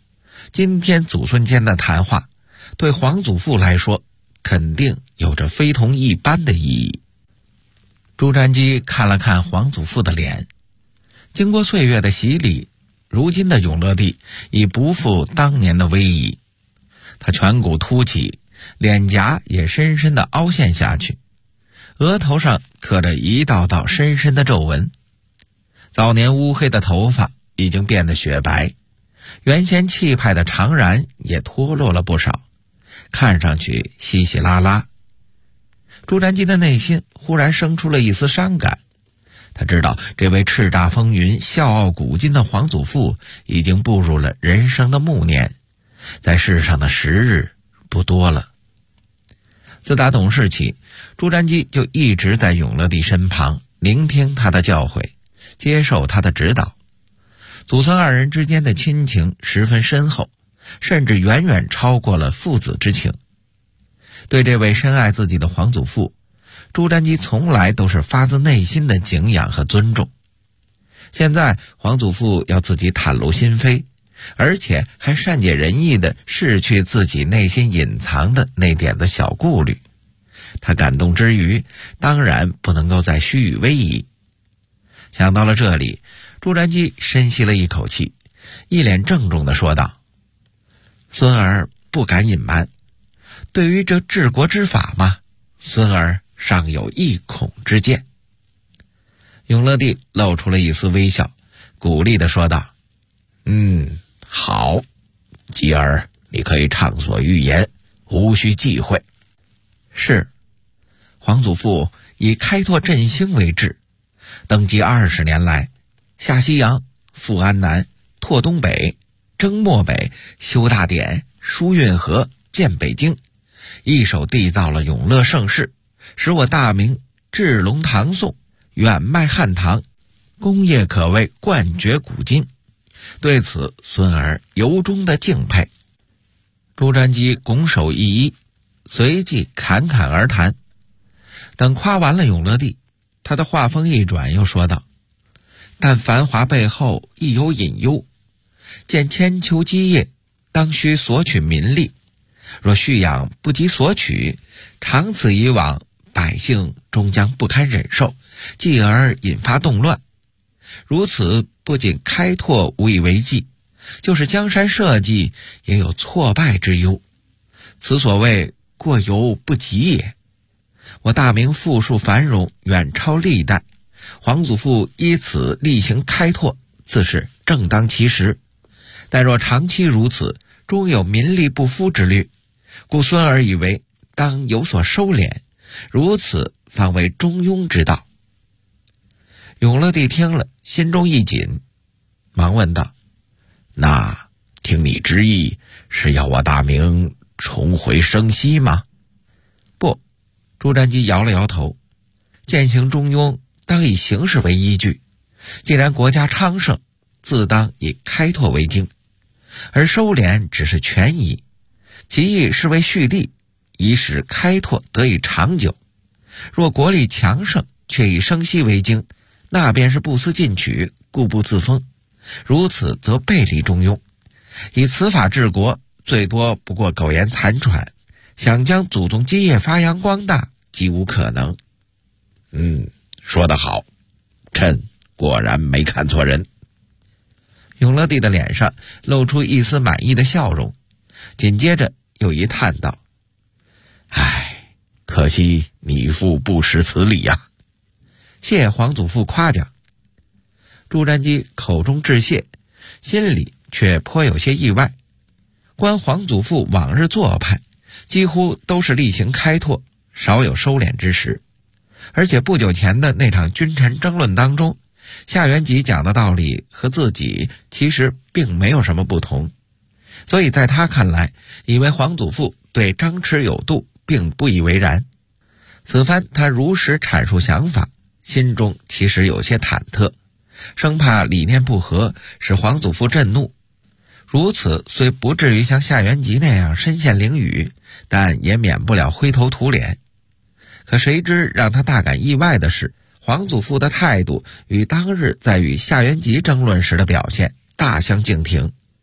今天祖孙间的谈话对皇祖父来说肯定有着非同一般的意义。朱瞻基看了看皇祖父的脸，经过岁月的洗礼，如今的永乐帝已不复当年的威仪。他颧骨凸起，脸颊也深深地凹陷下去，额头上刻着一道道深深的皱纹。早年乌黑的头发已经变得雪白，原先气派的长髯也脱落了不少，看上去稀稀拉拉。朱瞻基的内心忽然生出了一丝伤感，他知道这位叱咤风云、笑傲古今的皇祖父已经步入了人生的暮年，在世上的时日不多了。自打懂事起，朱瞻基就一直在永乐帝身旁，聆听他的教诲，接受他的指导。祖孙二人之间的亲情十分深厚，甚至远远超过了父子之情。对这位深爱自己的皇祖父，朱瞻基从来都是发自内心的敬仰和尊重。现在皇祖父要自己袒露心扉，而且还善解人意地拭去自己内心隐藏的那点子小顾虑，他感动之余，当然不能够再虚与委蛇。想到了这里，朱瞻基深吸了一口气，一脸郑重地说道：“孙儿不敢隐瞒，对于这治国之法嘛，孙儿尚有一孔之见。”永乐帝露出了一丝微笑，鼓励地说道：“好，继儿你可以畅所欲言，无需忌讳。”是，皇祖父以开拓振兴为志，登基20年来，下西洋、富安南、拓东北、征漠北、修大典、疏运河、建北京，一手缔造了永乐盛世，使我大明治隆唐宋，远迈汉唐，功业可谓冠绝古今。对此，孙儿由衷的敬佩。朱瞻基拱手一揖，随即侃侃而谈。等夸完了永乐帝，他的话锋一转，又说道：“但繁华背后亦有隐忧，见千秋基业，当须索取民力。若蓄养不及索取，长此以往，百姓终将不堪忍受，继而引发动乱。如此不仅开拓无以为继，就是江山社稷也有挫败之忧。此所谓过犹不及也。我大明富庶繁荣，远超历代，皇祖父依此例行开拓，自是正当其时。但若长期如此，终有民力不敷之虑，故孙儿以为当有所收敛，如此方为中庸之道。”永乐帝听了，心中一紧，忙问道：“那听你之意，是要我大明重回生息吗？”不，朱瞻基摇了摇头，践行中庸，当以形势为依据。既然国家昌盛，自当以开拓为经，而收敛只是权宜，其意是为蓄力，以使开拓得以长久。若国力强盛，却以生息为经，那便是不思进取，固步自封，如此则背离中庸。以此法治国，最多不过苟延残喘，想将祖宗基业发扬光大，几无可能。说得好，臣果然没看错人。永乐帝的脸上露出一丝满意的笑容，紧接着又一叹道：“唉，可惜你父不识此理呀。”谢皇祖父夸奖。朱瞻基口中致谢，心里却颇有些意外。观皇祖父往日做派，几乎都是例行开拓，少有收敛之时。而且不久前的那场君臣争论当中，夏元吉讲的道理和自己其实并没有什么不同，所以在他看来，以为皇祖父对张弛有度，并不以为然。此番他如实阐述想法，心中其实有些忐忑，生怕理念不合，使皇祖父震怒。如此虽不至于像夏元吉那样身陷囹圄，但也免不了灰头土脸。可谁知让他大感意外的是，皇祖父的态度与当日在与夏元吉争论时的表现大相径庭。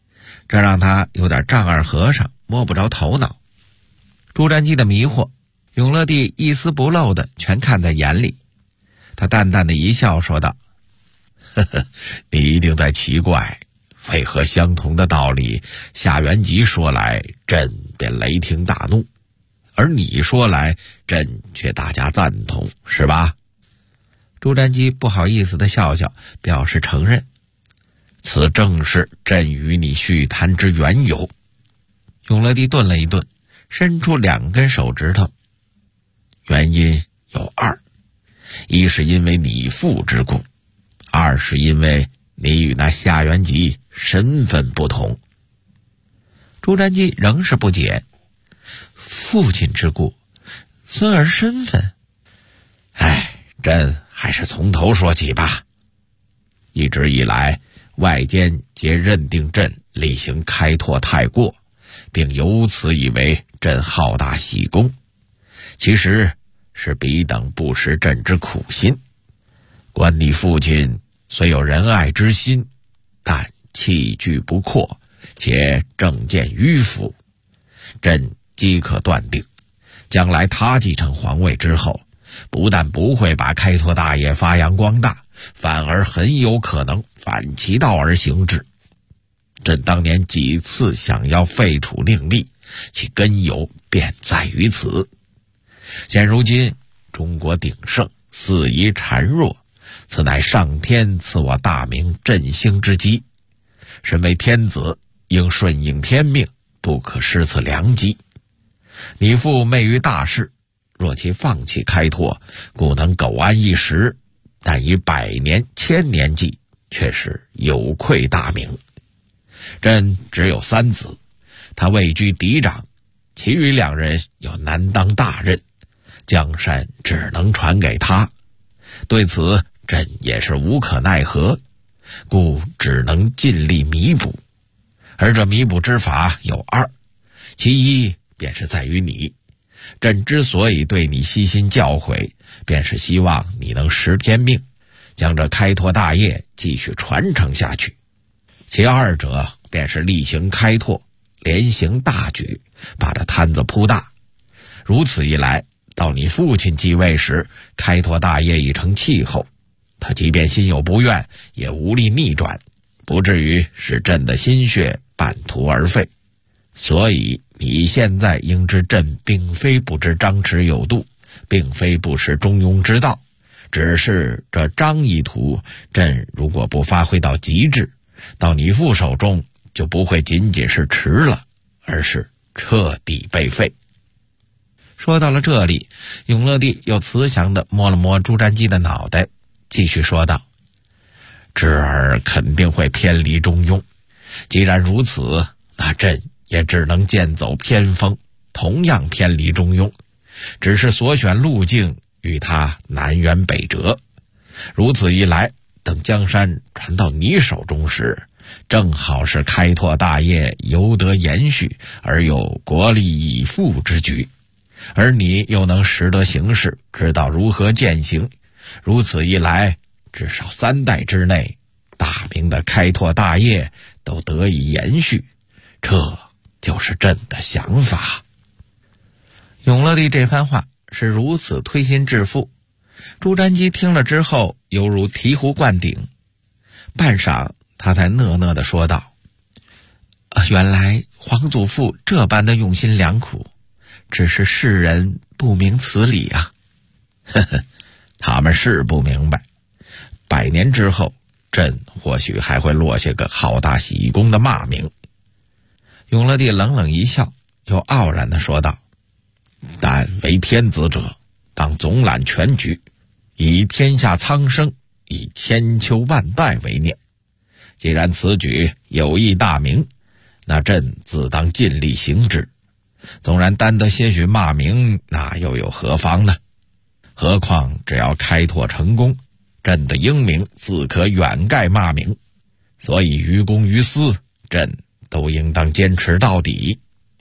这让他有点丈二和尚摸不着头脑。朱瞻基的迷惑，永乐帝一丝不漏的全看在眼里。他淡淡的一笑说道：呵呵，你一定在奇怪，为何相同的道理，夏元吉说来，朕便雷霆大怒，而你说来，朕却大加赞同，是吧？朱瞻基不好意思的笑笑，表示承认。此正是朕与你叙谈之缘由。永乐帝顿了一顿，伸出2根手指头。原因有2，一是因为你父之故，2是因为你与那夏元吉身份不同。朱瞻基仍是不解，父亲之故，孙儿身份，朕还是从头说起吧。一直以来，外间皆认定朕例行开拓太过，并由此以为朕好大喜功，其实是彼等不识朕之苦心。观你父亲虽有仁爱之心，但气矩不阔，且政见迂腐，朕即可断定，将来他继承皇位之后，不但不会把开拓大业发扬光大，反而很有可能反其道而行之。朕当年几次想要废除令吏，其根由便在于此。现如今中国鼎盛，四夷孱弱，此乃上天赐我大明振兴之机。身为天子，应顺应天命，不可失此良机。你父昧于大事，若其放弃开拓，故能苟安一时，但以100年、1000年计，却是有愧大明。朕只有3子，他位居嫡长，其余2人又难当大任，江山只能传给他。对此，朕也是无可奈何，故只能尽力弥补。而这弥补之法有2，其一便是在于你。朕之所以对你悉心教诲，便是希望你能识天命，将这开拓大业继续传承下去。其2者便是例行开拓，连行大举，把这摊子铺大。如此一来，到你父亲继位时，开拓大业已成气候，他即便心有不愿，也无力逆转，不至于使朕的心血半途而废。所以你现在应知，朕并非不知张弛有度，并非不识中庸之道，只是这张意图，朕如果不发挥到极致，到你父手中就不会仅仅是迟了，而是彻底被废。说到了这里，永乐帝又慈祥地摸了摸朱瞻基的脑袋，继续说道：侄儿肯定会偏离中庸，既然如此，那朕也只能剑走偏锋，同样偏离中庸，只是所选路径与他南辕北辙。如此一来，等江山传到你手中时，正好是开拓大业由得延续，而有国力以富之举，而你又能识得形势，知道如何践行。如此一来，至少3代之内，大明的开拓大业都得以延续，这就是朕的想法。永乐帝这番话是如此推心置腹，朱瞻基听了之后犹如醍醐灌顶，半晌他才讷讷地说道：原来皇祖父这般的用心良苦，只是世人不明此理啊。呵呵，他们是不明白，100年之后，朕或许还会落下个好大喜功的骂名。永乐帝冷冷一笑，又傲然地说道：但为天子者，当总揽全局，以天下苍生，以千秋万代为念。既然此举有益大明，那朕自当尽力行之。纵然担得些许骂名，那又有何妨呢？何况只要开拓成功，朕的英名自可远盖骂名。所以于公于私，朕都应当坚持到底。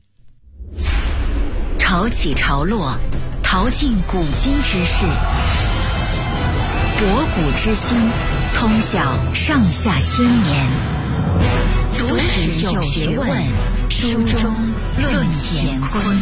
潮起潮落，淘尽古今之事，博古之心，通晓上下千年。读史有学问，书中论乾坤。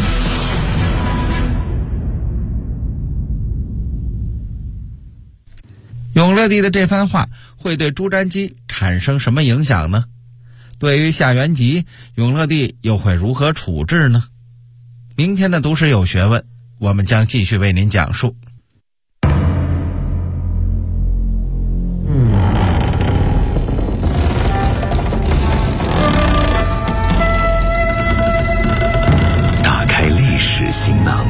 永乐帝的这番话会对朱瞻基产生什么影响呢？对于夏元吉，永乐帝又会如何处置呢？明天的读史有学问，我们将继续为您讲述。 打开历史行囊，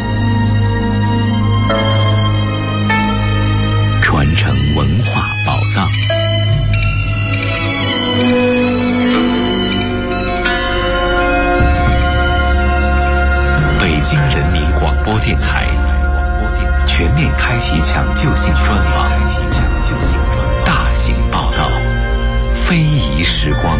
传承文化宝藏。北京人民广播电台全面开启抢救性专访，大型报道，非遗时光。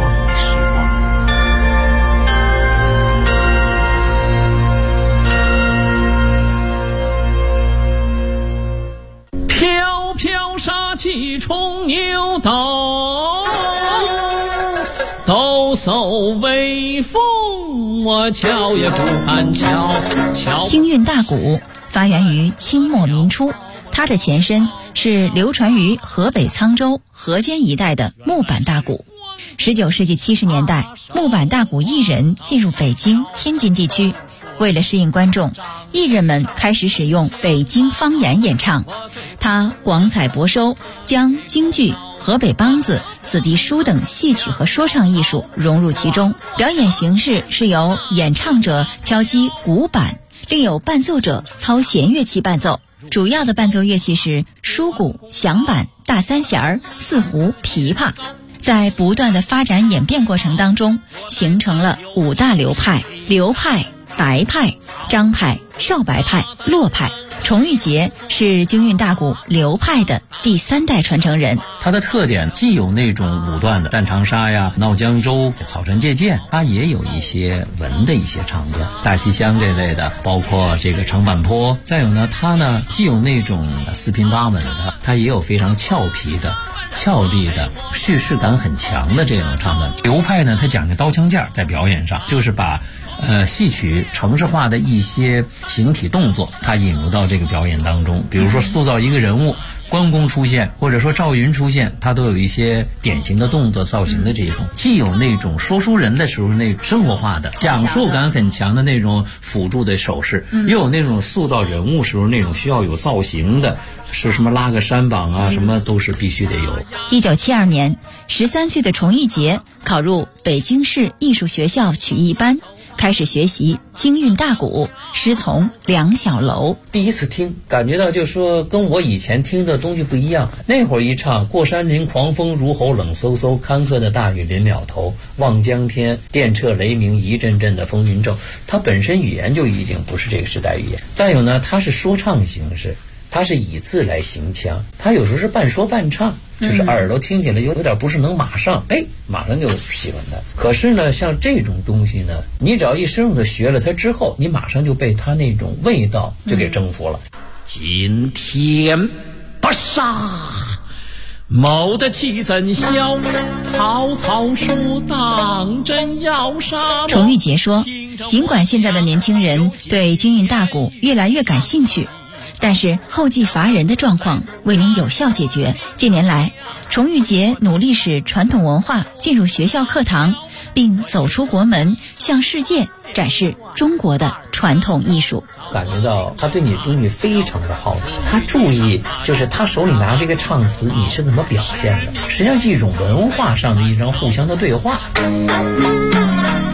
飘飘杀气冲牛刀，抖擞威风，我瞧也不敢瞧。 京韵大鼓发源于清末民初，它的前身是流传于河北沧州、河间一带的木板大鼓。19世纪70年代，木板大鼓艺人进入北京、天津地区，为了适应观众，艺人们开始使用北京方言演唱。他广采博收，将京剧、河北梆子、子弟书等戏曲和说唱艺术融入其中。表演形式是由演唱者敲击鼓板，另有伴奏者操弦乐器伴奏。主要的伴奏乐器是书鼓、响板、大三弦、四胡、琵琶。在不断的发展演变过程当中，形成了5大流派：刘派、白派、张派、少白派、骆派。崇玉节是京韵大鼓刘派的第3代传承人。 它的特点既有那种武段的战长沙呀、闹江州、草船借箭，它也有一些文的一些唱段，大西厢这类的，包括这个长坂坡。再有呢，它呢既有那种四平八稳的，它也有非常俏皮的、俏丽的、叙事感很强的这种唱段。刘派呢，它讲究刀枪剑，在表演上就是把戏曲程式化的一些形体动作，它引入到这个表演当中。比如说塑造一个人物，关公出现，或者说赵云出现，它都有一些典型的动作造型的这种，既有那种说书人的时候那生活化的讲述感很强的那种辅助的手势，又有那种塑造人物时候那种需要有造型的，是什么拉个山膀啊，什么都是必须得有。 1972年，13岁的崇玉节考入北京市艺术学校曲艺班，开始学习京韵大鼓，师从梁小楼。 第一次听，感觉到就是说跟我以前听的东西不一样。那会儿一唱过山林狂风如吼，冷飕飕，坎坷的大雨临了头，望江天，电掣雷鸣，一阵阵的风云骤。它本身语言就已经不是这个时代语言。再有呢，它是说唱形式，它是以字来行腔，它有时候是半说半唱，就是耳朵听起来有点不是能马上就喜欢它。可是呢，像这种东西呢，你只要一深入的学了它之后，你马上就被它那种味道就给征服了。今天不杀，谋得其怎消？曹操说当真要杀。 崇玉节说，尽管现在的年轻人对京韵大鼓越来越感兴趣，但是后继乏人的状况未能有效解决。近年来，崇玉节努力使传统文化进入学校课堂，并走出国门，向世界展示中国的传统艺术。 感觉到他对你的东西非常的好奇，他注意就是他手里拿这个唱词你是怎么表现的，实际上是一种文化上的一种互相的对话。